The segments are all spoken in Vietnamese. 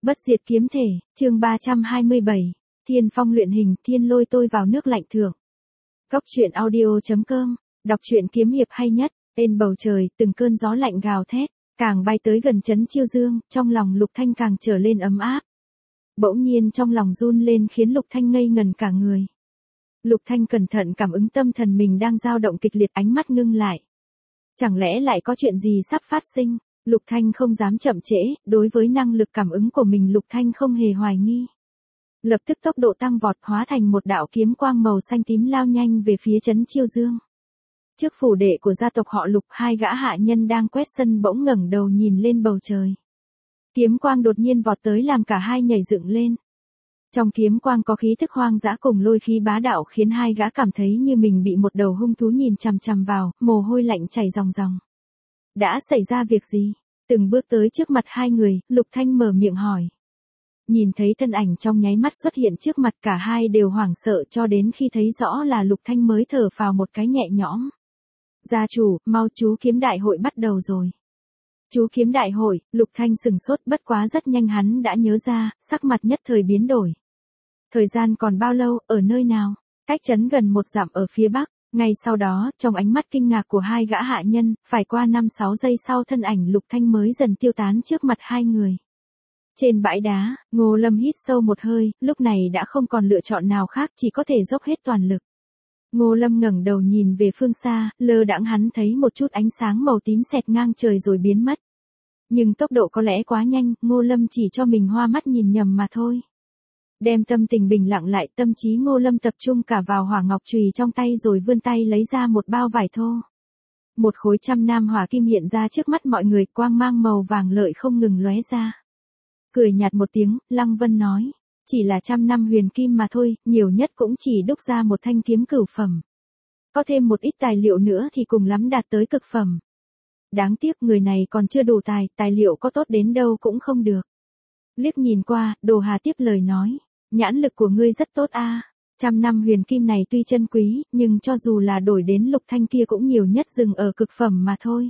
Bất diệt kiếm thể, chương 327, Thiên Phong luyện hình, thiên lôi tôi vào nước lạnh thượng. Góc truyện audio.com, đọc truyện kiếm hiệp hay nhất, trên bầu trời, từng cơn gió lạnh gào thét, càng bay tới gần trấn Chiêu Dương, trong lòng Lục Thanh càng trở lên ấm áp. Bỗng nhiên trong lòng run lên khiến Lục Thanh ngây ngần cả người. Lục Thanh cẩn thận cảm ứng tâm thần mình đang dao động kịch liệt, ánh mắt ngưng lại. Chẳng lẽ lại có chuyện gì sắp phát sinh? Lục Thanh không dám chậm trễ, đối với năng lực cảm ứng của mình Lục Thanh không hề hoài nghi. Lập tức tốc độ tăng vọt, hóa thành một đạo kiếm quang màu xanh tím lao nhanh về phía trấn Chiêu Dương. Trước phủ đệ của gia tộc họ Lục, hai gã hạ nhân đang quét sân bỗng ngẩng đầu nhìn lên bầu trời. Kiếm quang đột nhiên vọt tới làm cả hai nhảy dựng lên. Trong kiếm quang có khí thức hoang dã cùng lôi khí bá đạo khiến hai gã cảm thấy như mình bị một đầu hung thú nhìn chằm chằm vào, mồ hôi lạnh chảy ròng ròng. Đã xảy ra việc gì? Từng bước tới trước mặt hai người, Lục Thanh mở miệng hỏi. Nhìn thấy thân ảnh trong nháy mắt xuất hiện trước mặt, cả hai đều hoảng sợ cho đến khi thấy rõ là Lục Thanh mới thở phào một cái nhẹ nhõm. Gia chủ, mau chú kiếm đại hội bắt đầu rồi. Chú kiếm đại hội, Lục Thanh sừng sốt, bất quá rất nhanh hắn đã nhớ ra, sắc mặt nhất thời biến đổi. Thời gian còn bao lâu, ở nơi nào? Cách trấn gần 1 dặm ở phía bắc. Ngay sau đó, trong ánh mắt kinh ngạc của hai gã hạ nhân, phải qua 5-6 giây sau thân ảnh Lục Thanh mới dần tiêu tán trước mặt hai người. Trên bãi đá, Ngô Lâm hít sâu một hơi, lúc này đã không còn lựa chọn nào khác, chỉ có thể dốc hết toàn lực. Ngô Lâm ngẩng đầu nhìn về phương xa, lơ đãng hắn thấy một chút ánh sáng màu tím xẹt ngang trời rồi biến mất. Nhưng tốc độ có lẽ quá nhanh, Ngô Lâm chỉ cho mình hoa mắt nhìn nhầm mà thôi. Đem tâm tình bình lặng lại, tâm trí Ngô Lâm tập trung cả vào hỏa ngọc chùy trong tay rồi vươn tay lấy ra một bao vải thô. Một khối trăm nam hỏa kim hiện ra trước mắt mọi người, quang mang màu vàng lợi không ngừng lóe ra. Cười nhạt một tiếng, Lăng Vân nói, chỉ là 100 năm huyền kim mà thôi, nhiều nhất cũng chỉ đúc ra một thanh kiếm cửu phẩm. Có thêm một ít tài liệu nữa thì cùng lắm đạt tới cực phẩm. Đáng tiếc người này còn chưa đủ tài liệu có tốt đến đâu cũng không được. Liếc nhìn qua, Đồ Hà tiếp lời nói, nhãn lực của ngươi rất tốt a. 100 năm huyền kim này tuy chân quý, nhưng cho dù là đổi đến Lục Thanh kia cũng nhiều nhất dừng ở cực phẩm mà thôi.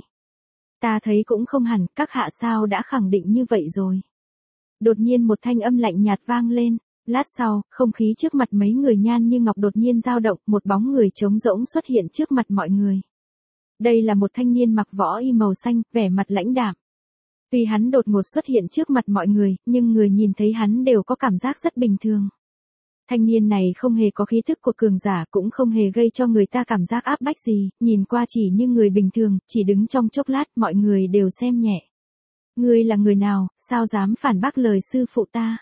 Ta thấy cũng không hẳn, các hạ sao đã khẳng định như vậy rồi. Đột nhiên một thanh âm lạnh nhạt vang lên, lát sau, không khí trước mặt mấy người nhan như ngọc đột nhiên dao động, một bóng người trống rỗng xuất hiện trước mặt mọi người. Đây là một thanh niên mặc võ y màu xanh, vẻ mặt lãnh đạm. Tuy hắn đột ngột xuất hiện trước mặt mọi người, nhưng người nhìn thấy hắn đều có cảm giác rất bình thường. Thanh niên này không hề có khí thức của cường giả, cũng không hề gây cho người ta cảm giác áp bách gì, nhìn qua chỉ như người bình thường, chỉ đứng trong chốc lát mọi người đều xem nhẹ. Ngươi là người nào, sao dám phản bác lời sư phụ ta?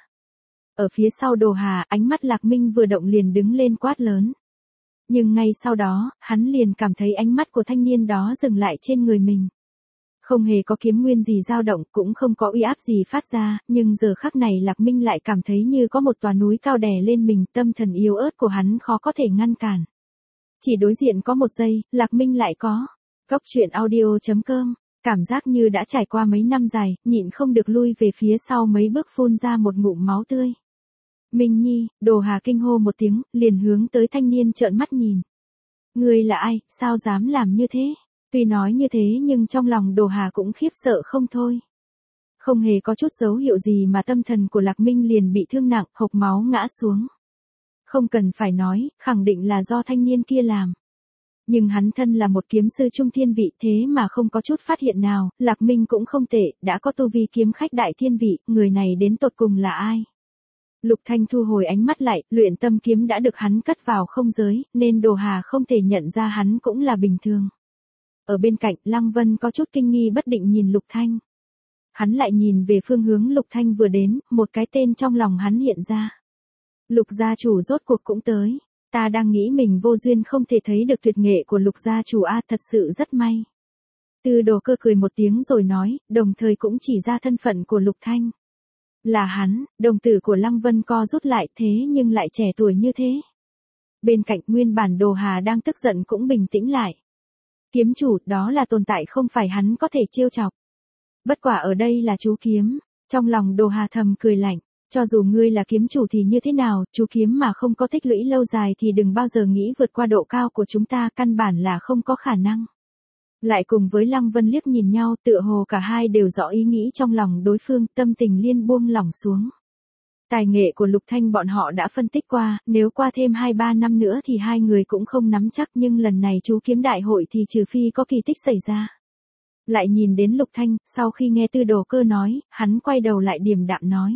Ở phía sau Đồ Hà, ánh mắt Lạc Minh vừa động liền đứng lên quát lớn. Nhưng ngay sau đó, hắn liền cảm thấy ánh mắt của thanh niên đó dừng lại trên người mình. Không hề có kiếm nguyên gì dao động, cũng không có uy áp gì phát ra, nhưng giờ khắc này Lạc Minh lại cảm thấy như có một tòa núi cao đè lên mình, tâm thần yếu ớt của hắn khó có thể ngăn cản. Chỉ đối diện có một giây, Lạc Minh lại có. Góc truyện audio.com, cảm giác như đã trải qua mấy năm dài, nhịn không được lui về phía sau mấy bước phun ra một ngụm máu tươi. Minh Nhi, Đồ Hà kinh hô một tiếng, liền hướng tới thanh niên trợn mắt nhìn. Ngươi là ai, sao dám làm như thế? Tuy nói như thế nhưng trong lòng Đồ Hà cũng khiếp sợ không thôi. Không hề có chút dấu hiệu gì mà tâm thần của Lạc Minh liền bị thương nặng, hộc máu ngã xuống. Không cần phải nói, khẳng định là do thanh niên kia làm. Nhưng hắn thân là một kiếm sư trung thiên vị, thế mà không có chút phát hiện nào, Lạc Minh cũng không tệ, đã có tu vi kiếm khách đại thiên vị, người này đến tột cùng là ai? Lục Thanh thu hồi ánh mắt lại, luyện tâm kiếm đã được hắn cất vào không giới, nên Đồ Hà không thể nhận ra hắn cũng là bình thường. Ở bên cạnh, Lăng Vân có chút kinh nghi bất định nhìn Lục Thanh. Hắn lại nhìn về phương hướng Lục Thanh vừa đến, một cái tên trong lòng hắn hiện ra. Lục gia chủ rốt cuộc cũng tới. Ta đang nghĩ mình vô duyên không thể thấy được tuyệt nghệ của Lục gia chủ a, thật sự rất may. Tư Đồ Cơ cười một tiếng rồi nói, đồng thời cũng chỉ ra thân phận của Lục Thanh. Là hắn, đồng tử của Lăng Vân co rút lại, thế nhưng lại trẻ tuổi như thế. Bên cạnh nguyên bản Đồ Hà đang tức giận cũng bình tĩnh lại. Kiếm chủ, đó là tồn tại không phải hắn có thể trêu chọc. Bất quả ở đây là chú kiếm, trong lòng Đồ Hà thầm cười lạnh. Cho dù ngươi là kiếm chủ thì như thế nào, chú kiếm mà không có tích lũy lâu dài thì đừng bao giờ nghĩ vượt qua độ cao của chúng ta, căn bản là không có khả năng. Lại cùng với Lăng Vân liếc nhìn nhau, tựa hồ cả hai đều rõ ý nghĩ trong lòng đối phương, tâm tình liên buông lỏng xuống. Tài nghệ của Lục Thanh bọn họ đã phân tích qua, nếu qua thêm 2-3 năm nữa thì hai người cũng không nắm chắc, nhưng lần này chú kiếm đại hội thì trừ phi có kỳ tích xảy ra. Lại nhìn đến Lục Thanh, sau khi nghe Tư Đồ Cơ nói, hắn quay đầu lại điềm đạm nói.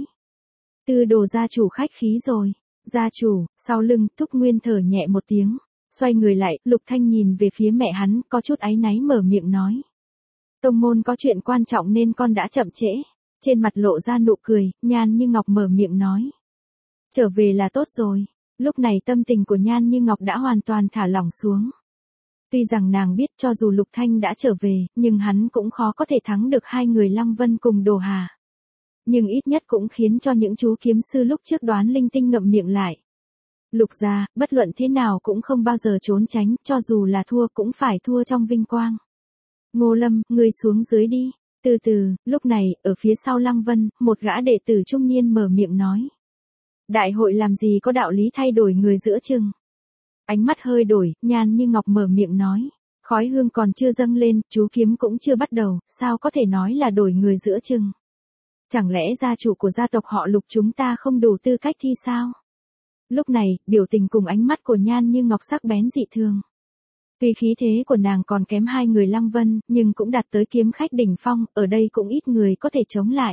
Tư Đồ gia chủ khách khí rồi. Gia chủ, sau lưng, Thúc Nguyên thở nhẹ một tiếng. Xoay người lại, Lục Thanh nhìn về phía mẹ hắn, có chút áy náy mở miệng nói. Tông môn có chuyện quan trọng nên con đã chậm trễ. Trên mặt lộ ra nụ cười, Nhan Như Ngọc mở miệng nói. Trở về là tốt rồi. Lúc này tâm tình của Nhan Như Ngọc đã hoàn toàn thả lỏng xuống. Tuy rằng nàng biết cho dù Lục Thanh đã trở về, nhưng hắn cũng khó có thể thắng được hai người Lăng Vân cùng Đồ Hà. Nhưng ít nhất cũng khiến cho những chú kiếm sư lúc trước đoán linh tinh ngậm miệng lại. Lục gia, bất luận thế nào cũng không bao giờ trốn tránh, cho dù là thua cũng phải thua trong vinh quang. Ngô Lâm, ngươi xuống dưới đi. Từ từ, lúc này, ở phía sau Lăng Vân, một gã đệ tử trung niên mở miệng nói. Đại hội làm gì có đạo lý thay đổi người giữa chừng. Ánh mắt hơi đổi, Nhan Như Ngọc mở miệng nói. Khói hương còn chưa dâng lên, chú kiếm cũng chưa bắt đầu, sao có thể nói là đổi người giữa chừng. Chẳng lẽ gia chủ của gia tộc họ Lục chúng ta không đủ tư cách thi sao? Lúc này, biểu tình cùng ánh mắt của Nhan Như Ngọc sắc bén dị thường. Tuy khí thế của nàng còn kém hai người Lăng Vân, nhưng cũng đạt tới kiếm khách đỉnh phong, ở đây cũng ít người có thể chống lại.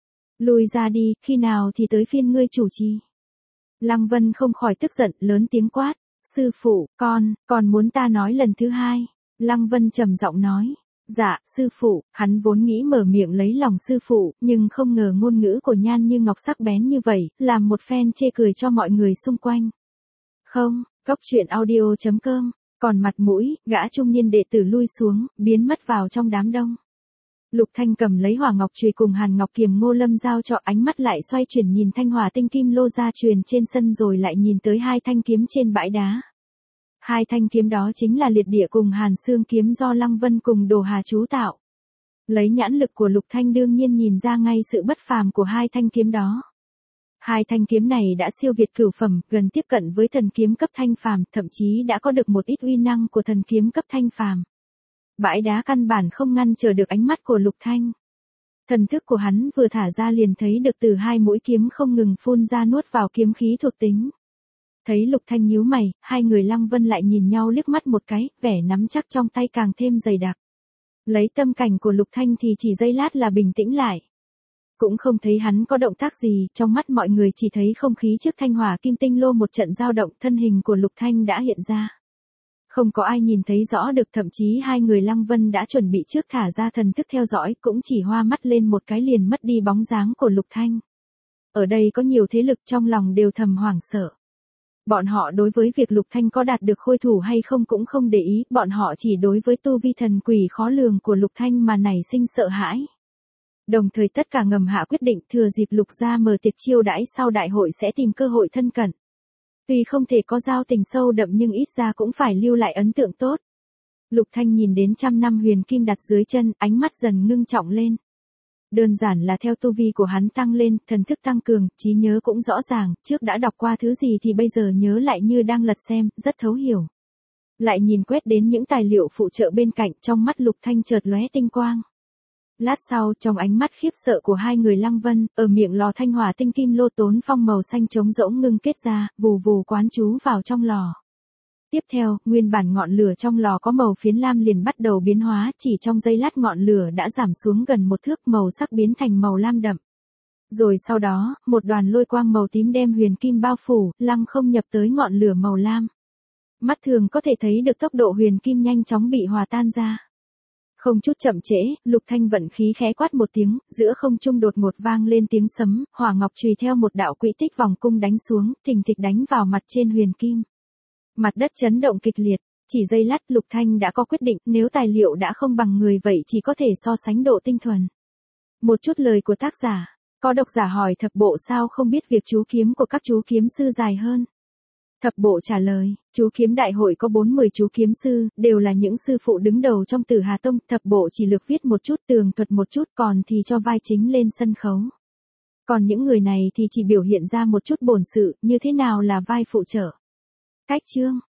Lùi ra đi, khi nào thì tới phiên ngươi chủ trì. Lăng Vân không khỏi tức giận, lớn tiếng quát. Sư phụ, còn muốn ta nói lần thứ hai. Lăng Vân trầm giọng nói. Dạ, sư phụ, hắn vốn nghĩ mở miệng lấy lòng sư phụ, nhưng không ngờ ngôn ngữ của Nhan Như Ngọc sắc bén như vậy, làm một phen chê cười cho mọi người xung quanh. Không, Goctruyện.audio.com, còn mặt mũi, gã trung niên đệ tử lui xuống, biến mất vào trong đám đông. Lục Thanh cầm lấy Hỏa Ngọc chùy cùng Hàn Ngọc kiềm Ngô Lâm giao cho, ánh mắt lại xoay chuyển nhìn thanh hỏa tinh kim lô gia truyền trên sân rồi lại nhìn tới hai thanh kiếm trên bãi đá. Hai thanh kiếm đó chính là Liệt Địa cùng Hàn Xương kiếm do Lăng Vân cùng Đồ Hà chú tạo. Lấy nhãn lực của Lục Thanh đương nhiên nhìn ra ngay sự bất phàm của hai thanh kiếm đó. Hai thanh kiếm này đã siêu việt cửu phẩm, gần tiếp cận với thần kiếm cấp thanh phàm, thậm chí đã có được một ít uy năng của thần kiếm cấp thanh phàm. Bãi đá căn bản không ngăn trở được ánh mắt của Lục Thanh. Thần thức của hắn vừa thả ra liền thấy được từ hai mũi kiếm không ngừng phun ra nuốt vào kiếm khí thuộc tính. Thấy Lục Thanh nhíu mày, hai người Lăng Vân lại nhìn nhau liếc mắt một cái, vẻ nắm chắc trong tay càng thêm dày đặc. Lấy tâm cảnh của Lục Thanh thì chỉ giây lát là bình tĩnh lại. Cũng không thấy hắn có động tác gì, trong mắt mọi người chỉ thấy không khí trước thanh hỏa kim tinh lô một trận dao động, thân hình của Lục Thanh đã hiện ra. Không có ai nhìn thấy rõ được, thậm chí hai người Lăng Vân đã chuẩn bị trước thả ra thần thức theo dõi, cũng chỉ hoa mắt lên một cái liền mất đi bóng dáng của Lục Thanh. Ở đây có nhiều thế lực trong lòng đều thầm hoảng sợ. Bọn họ đối với việc Lục Thanh có đạt được khôi thủ hay không cũng không để ý, bọn họ chỉ đối với tu vi thần quỷ khó lường của Lục Thanh mà nảy sinh sợ hãi. Đồng thời tất cả ngầm hạ quyết định thừa dịp Lục gia mở tiệc chiêu đãi sau đại hội sẽ tìm cơ hội thân cận. Tuy không thể có giao tình sâu đậm nhưng ít ra cũng phải lưu lại ấn tượng tốt. Lục Thanh nhìn đến 100 năm huyền kim đặt dưới chân, ánh mắt dần ngưng trọng lên. Đơn giản là theo tu vi của hắn tăng lên, thần thức tăng cường, trí nhớ cũng rõ ràng, trước đã đọc qua thứ gì thì bây giờ nhớ lại như đang lật xem, rất thấu hiểu. Lại nhìn quét đến những tài liệu phụ trợ bên cạnh, trong mắt Lục Thanh chợt lóe tinh quang. Lát sau, trong ánh mắt khiếp sợ của hai người Lăng Vân, ở miệng lò thanh hỏa tinh kim lô tốn phong màu xanh trống rỗng ngưng kết ra, vù vù quán chú vào trong lò. Tiếp theo, nguyên bản ngọn lửa trong lò có màu phiến lam liền bắt đầu biến hóa, chỉ trong giây lát ngọn lửa đã giảm xuống gần một thước, màu sắc biến thành màu lam đậm. Rồi sau đó, một đoàn lôi quang màu tím đem huyền kim bao phủ, lăng không nhập tới ngọn lửa màu lam. Mắt thường có thể thấy được tốc độ huyền kim nhanh chóng bị hòa tan ra. Không chút chậm trễ, Lục Thanh vận khí khẽ quát một tiếng, giữa không trung đột ngột vang lên tiếng sấm, hỏa ngọc chùy theo một đạo quỹ tích vòng cung đánh xuống, thình thịch đánh vào mặt trên huyền kim. Mặt đất chấn động kịch liệt, chỉ giây lát Lục Thanh đã có quyết định, nếu tài liệu đã không bằng người vậy chỉ có thể so sánh độ tinh thuần. Một chút lời của tác giả, có độc giả hỏi thập bộ sao không biết việc chú kiếm của các chú kiếm sư dài hơn. Thập bộ trả lời, chú kiếm đại hội có 40 chú kiếm sư, đều là những sư phụ đứng đầu trong Tử Hà Tông, thập bộ chỉ lược viết một chút, tường thuật một chút, còn thì cho vai chính lên sân khấu. Còn những người này thì chỉ biểu hiện ra một chút bổn sự, như thế nào là vai phụ trợ. Cách chương